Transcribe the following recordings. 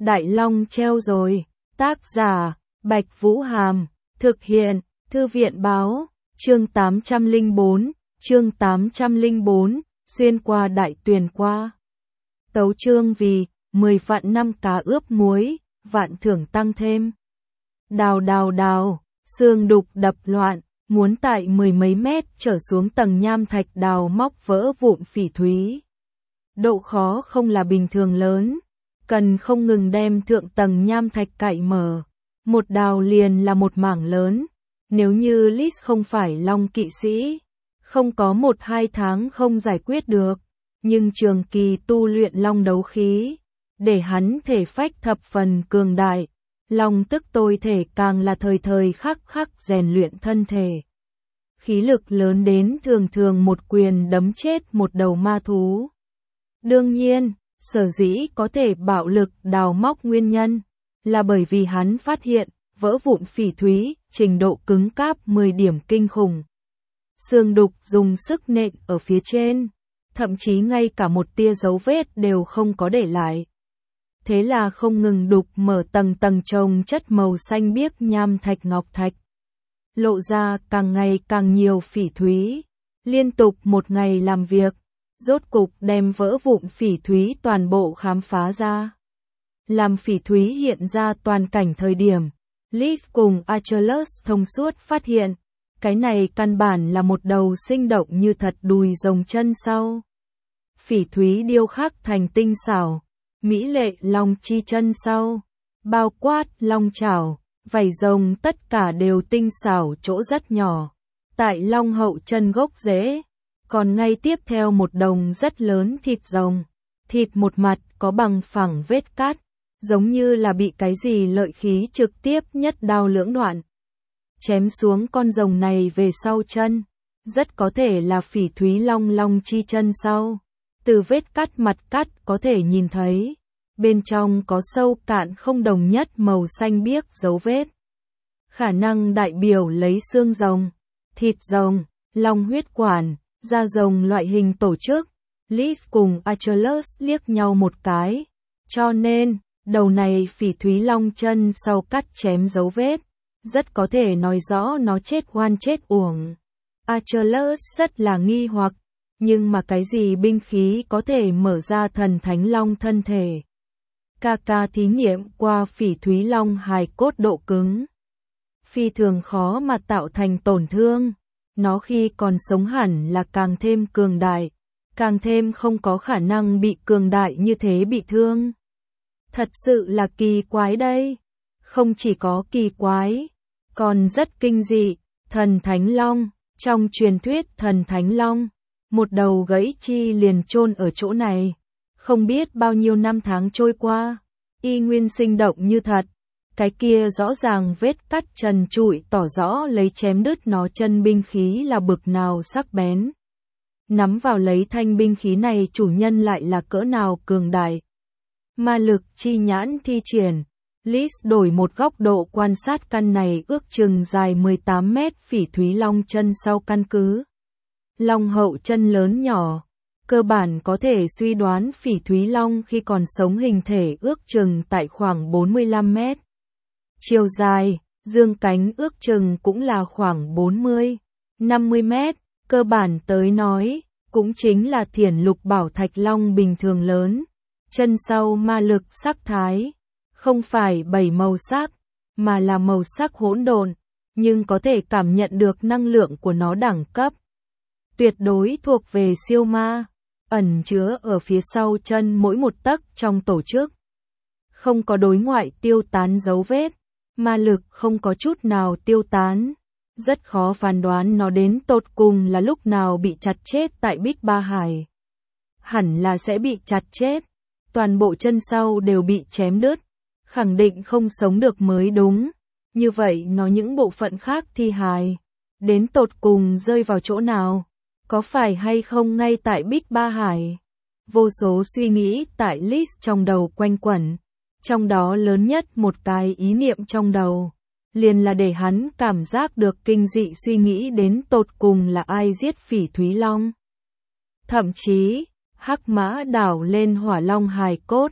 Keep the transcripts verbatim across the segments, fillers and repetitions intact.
Đại Long treo rồi. Tác giả, Bạch Vũ Hàm. Thực hiện, Thư viện Báo. Chương tám trăm lẻ bốn, chương tám trăm lẻ bốn, xuyên qua đại tuyền qua. Tấu chương vì, mười vạn năm cá ướp muối, vạn thưởng tăng thêm. Đào đào đào, xương đục đập loạn, muốn tại mười mấy mét trở xuống tầng nham thạch đào móc vỡ vụn phỉ thúy. Độ khó không là bình thường lớn, cần không ngừng đem thượng tầng nham thạch cạy mở. Một đào liền là một mảng lớn, nếu như Lis không phải Long kỵ sĩ, không có một hai tháng không giải quyết được, nhưng trường kỳ tu luyện Long đấu khí, để hắn thể phách thập phần cường đại. Long tức tôi thể càng là thời thời khắc khắc rèn luyện thân thể. Khí lực lớn đến thường thường một quyền đấm chết một đầu ma thú. Đương nhiên, sở dĩ có thể bạo lực đào móc nguyên nhân, là bởi vì hắn phát hiện, vỡ vụn phỉ thúy, trình độ cứng cáp mười điểm kinh khủng. Xương đục dùng sức nện ở phía trên, thậm chí ngay cả một tia dấu vết đều không có để lại. Thế là không ngừng đục mở tầng tầng chồng chất màu xanh biếc nham thạch ngọc thạch. Lộ ra càng ngày càng nhiều phỉ thúy. Liên tục một ngày làm việc, rốt cục đem vỡ vụn phỉ thúy toàn bộ khám phá ra. Làm phỉ thúy hiện ra toàn cảnh thời điểm, Lis cùng Achilles thông suốt phát hiện, cái này căn bản là một đầu sinh động như thật đùi rồng chân sau. Phỉ thúy điêu khắc thành tinh xảo, mỹ lệ long chi chân sau, bao quát long chảo, vảy rồng tất cả đều tinh xảo chỗ rất nhỏ. Tại long hậu chân gốc rễ, còn ngay tiếp theo một đồng rất lớn thịt rồng, thịt một mặt có bằng phẳng vết cắt, giống như là bị cái gì lợi khí trực tiếp nhất đao lưỡng đoạn. Chém xuống con rồng này về sau chân, rất có thể là phỉ thúy long long chi chân sau. Từ vết cắt mặt cắt có thể nhìn thấy, bên trong có sâu cạn không đồng nhất màu xanh biếc dấu vết. Khả năng đại biểu lấy xương rồng, thịt rồng, long huyết quản, da rồng loại hình tổ chức. Lis cùng Achilles liếc nhau một cái, cho nên, đầu này phỉ thúy long chân sau cắt chém dấu vết, rất có thể nói rõ nó chết oan chết uổng. Achilles rất là nghi hoặc, nhưng mà cái gì binh khí có thể mở ra thần thánh long thân thể? Kaka thí nghiệm qua phỉ thúy long hài cốt độ cứng, phi thường khó mà tạo thành tổn thương. Nó khi còn sống hẳn là càng thêm cường đại, càng thêm không có khả năng bị cường đại như thế bị thương. Thật sự là kỳ quái đây. Không chỉ có kỳ quái, còn rất kinh dị. Thần Thánh Long, trong truyền thuyết Thần Thánh Long, một đầu gãy chi liền chôn ở chỗ này. Không biết bao nhiêu năm tháng trôi qua, y nguyên sinh động như thật. Cái kia rõ ràng vết cắt trần trụi tỏ rõ lấy chém đứt nó chân binh khí là bực nào sắc bén. Nắm vào lấy thanh binh khí này chủ nhân lại là cỡ nào cường đại. Ma lực chi nhãn thi triển, Lis đổi một góc độ quan sát căn này ước chừng dài mười tám mét phỉ thúy long chân sau căn cứ. Long hậu chân lớn nhỏ, cơ bản có thể suy đoán phỉ thúy long khi còn sống hình thể ước chừng tại khoảng bốn mươi lăm mét. Chiều dài, dương cánh ước chừng cũng là khoảng bốn mươi, năm mươi mét, cơ bản tới nói, cũng chính là thiển lục bảo thạch long bình thường lớn. Chân sau ma lực sắc thái, không phải bảy màu sắc, mà là màu sắc hỗn độn, nhưng có thể cảm nhận được năng lượng của nó đẳng cấp. Tuyệt đối thuộc về siêu ma, ẩn chứa ở phía sau chân mỗi một tấc trong tổ chức. Không có đối ngoại tiêu tán dấu vết, ma lực không có chút nào tiêu tán. Rất khó phán đoán nó đến tột cùng là lúc nào bị chặt chết tại Bích Ba Hải. Hẳn là sẽ bị chặt chết. Toàn bộ chân sau đều bị chém đứt, khẳng định không sống được mới đúng. Như vậy nó những bộ phận khác thi hài, đến tột cùng rơi vào chỗ nào? Có phải hay không ngay tại Bích Ba Hải? Vô số suy nghĩ tại Lis trong đầu quanh quẩn. Trong đó lớn nhất một cái ý niệm trong đầu, liền là để hắn cảm giác được kinh dị suy nghĩ đến tột cùng là ai giết phỉ thúy long. Thậm chí, hắc mã đảo lên hỏa long hài cốt,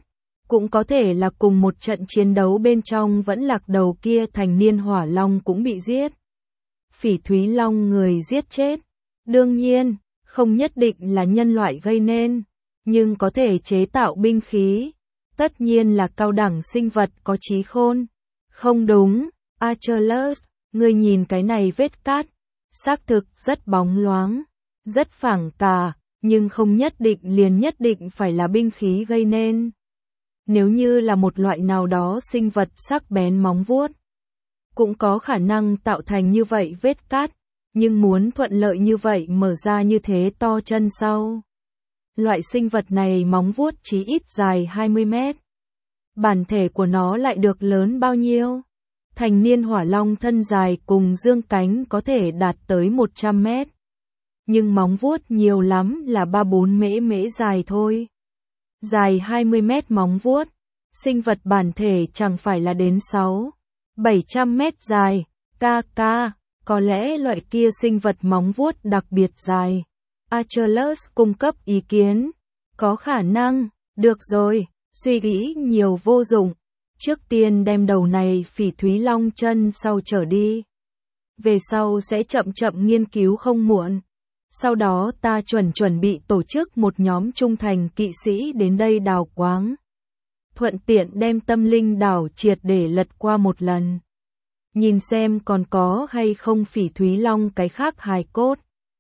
Cũng có thể là cùng một trận chiến đấu bên trong vẫn lạc đầu kia thành niên hỏa long cũng bị giết. Phỉ thúy long người giết chết. Đương nhiên, không nhất định là nhân loại gây nên, nhưng có thể chế tạo binh khí. Tất nhiên là cao đẳng sinh vật có trí khôn. Không đúng, Achilles, ngươi nhìn cái này vết cát. Xác thực rất bóng loáng, rất phẳng cả, nhưng không nhất định liền nhất định phải là binh khí gây nên. Nếu như là một loại nào đó sinh vật sắc bén móng vuốt, cũng có khả năng tạo thành như vậy vết cát, nhưng muốn thuận lợi như vậy mở ra như thế to chân sau. Loại sinh vật này móng vuốt chí ít dài hai mươi mét. Bản thể của nó lại được lớn bao nhiêu? Thành niên hỏa long thân dài cùng dương cánh có thể đạt tới một trăm mét. Nhưng móng vuốt nhiều lắm là ba bốn mễ mễ dài thôi. Dài hai mươi mét móng vuốt, sinh vật bản thể chẳng phải là đến sáu, bảy trăm mét dài, ca ca, có lẽ loại kia sinh vật móng vuốt đặc biệt dài. Achilles cung cấp ý kiến, có khả năng, được rồi, suy nghĩ nhiều vô dụng, trước tiên đem đầu này phỉ thúy long chân sau trở đi. Về sau sẽ chậm chậm nghiên cứu không muộn. Sau đó ta chuẩn chuẩn bị tổ chức một nhóm trung thành kỵ sĩ đến đây đào quáng. Thuận tiện đem tâm linh đảo triệt để lật qua một lần. Nhìn xem còn có hay không phỉ thúy long cái khác hài cốt.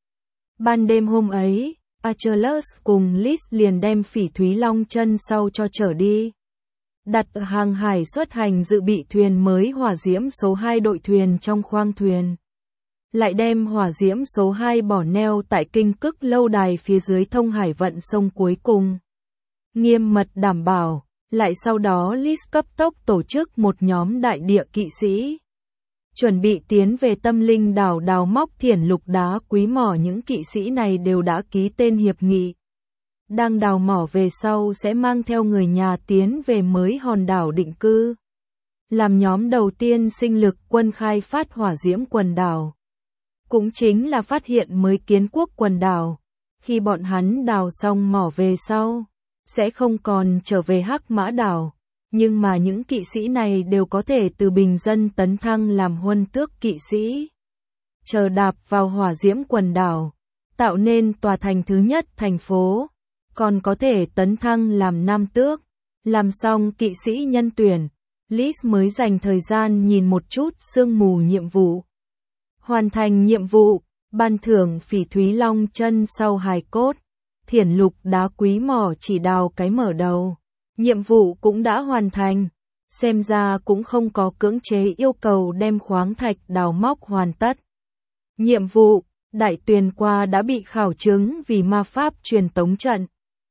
Ban đêm hôm ấy, Achilles cùng Lys liền đem phỉ thúy long chân sau cho trở đi. Đặt ở hàng hải xuất hành dự bị thuyền mới hỏa diễm số hai đội thuyền trong khoang thuyền. Lại đem hỏa diễm số hai bỏ neo tại kinh cức lâu đài phía dưới thông hải vận sông cuối cùng. Nghiêm mật đảm bảo, lại sau đó Lys cấp tốc tổ chức một nhóm đại địa kỵ sĩ. Chuẩn bị tiến về tâm linh đảo đào móc thiển lục đá quý mỏ, những kỵ sĩ này đều đã ký tên hiệp nghị. Đang đào mỏ về sau sẽ mang theo người nhà tiến về mới hòn đảo định cư. Làm nhóm đầu tiên sinh lực quân khai phát hỏa diễm quần đảo. Cũng chính là phát hiện mới kiến quốc quần đảo. Khi bọn hắn đào xong mỏ về sau, sẽ không còn trở về Hắc Mã đảo. Nhưng mà những kỵ sĩ này đều có thể từ bình dân tấn thăng làm huân tước kỵ sĩ. Chờ đạp vào hỏa diễm quần đảo, tạo nên tòa thành thứ nhất thành phố. Còn có thể tấn thăng làm nam tước. Làm xong kỵ sĩ nhân tuyển, Lys mới dành thời gian nhìn một chút sương mù nhiệm vụ. Hoàn thành nhiệm vụ, ban thưởng phỉ thúy long chân sau hài cốt, thiển lục đá quý mỏ chỉ đào cái mở đầu. Nhiệm vụ cũng đã hoàn thành, xem ra cũng không có cưỡng chế yêu cầu đem khoáng thạch đào móc hoàn tất. Nhiệm vụ, đại tuyền qua đã bị khảo chứng vì ma pháp truyền tống trận.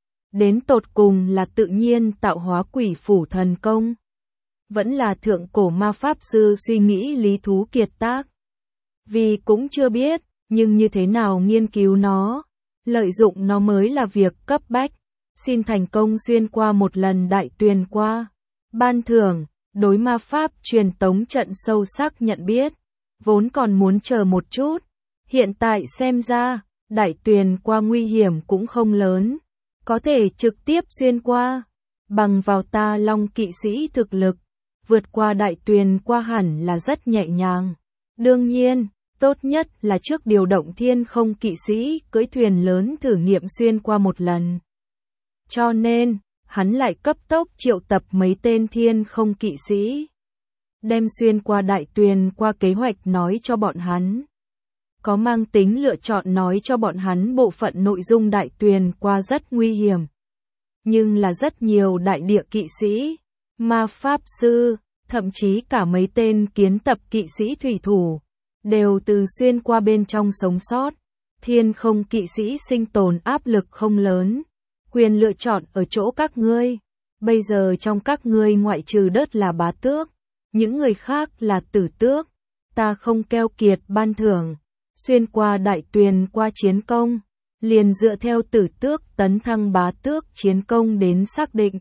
Đến tột cùng là tự nhiên tạo hóa quỷ phủ thần công. Vẫn là thượng cổ ma pháp sư suy nghĩ lý thú kiệt tác. Vì cũng chưa biết, nhưng như thế nào nghiên cứu nó, lợi dụng nó mới là việc cấp bách. Xin thành công xuyên qua một lần đại tuyền qua. Ban thưởng, đối ma pháp truyền tống trận sâu sắc nhận biết. Vốn còn muốn chờ một chút. Hiện tại xem ra, đại tuyền qua nguy hiểm cũng không lớn. Có thể trực tiếp xuyên qua. Bằng vào ta long kỵ sĩ thực lực, vượt qua đại tuyền qua hẳn là rất nhẹ nhàng. Đương nhiên, tốt nhất là trước điều động thiên không kỵ sĩ cưỡi thuyền lớn thử nghiệm xuyên qua một lần. Cho nên, hắn lại cấp tốc triệu tập mấy tên thiên không kỵ sĩ. Đem xuyên qua đại tuyền qua kế hoạch nói cho bọn hắn. Có mang tính lựa chọn nói cho bọn hắn bộ phận nội dung đại tuyền qua rất nguy hiểm. Nhưng là rất nhiều đại địa kỵ sĩ, ma pháp sư, thậm chí cả mấy tên kiến tập kỵ sĩ thủy thủ, đều từ xuyên qua bên trong sống sót. Thiên không kỵ sĩ sinh tồn áp lực không lớn. Quyền lựa chọn ở chỗ các ngươi. Bây giờ trong các ngươi ngoại trừ đớt là bá tước, những người khác là tử tước. Ta không keo kiệt ban thưởng. Xuyên qua đại tuyền qua chiến công, liền dựa theo tử tước tấn thăng bá tước chiến công đến xác định.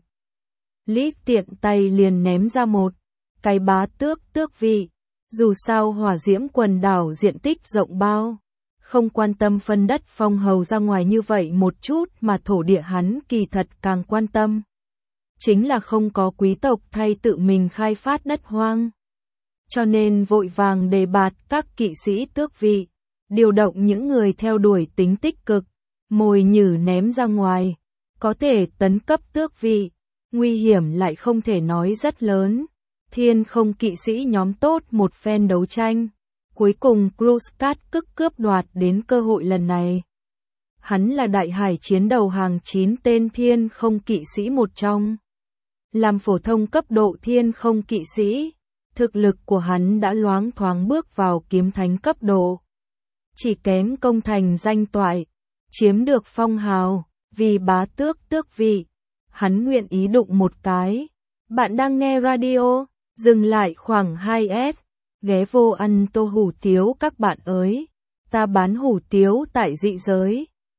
Lys tiện tay liền ném ra một cái bá tước tước vị. Dù sao hỏa diễm quần đảo diện tích rộng bao, không quan tâm phân đất phong hầu ra ngoài như vậy một chút mà thổ địa hắn kỳ thật càng quan tâm. chính là không có quý tộc thay tự mình khai phát đất hoang. Cho nên vội vàng đề bạt các kỵ sĩ tước vị, điều động những người theo đuổi tính tích cực, mồi nhử ném ra ngoài, có thể tấn cấp tước vị, nguy hiểm lại không thể nói rất lớn. Thiên không kỵ sĩ nhóm tốt một phen đấu tranh, cuối cùng Kruskat cức cướp đoạt đến cơ hội lần này. Hắn là đại hải chiến đầu hàng chín tên thiên không kỵ sĩ một trong. Làm phổ thông cấp độ thiên không kỵ sĩ, thực lực của hắn đã loáng thoáng bước vào kiếm thánh cấp độ. Chỉ kém công thành danh toại, chiếm được phong hào, vì bá tước tước vị. Hắn nguyện ý đụng một cái. Bạn đang nghe radio, dừng lại khoảng hai S, ghé vô ăn tô hủ tiếu các bạn ơi. Ta bán hủ tiếu tại dị giới.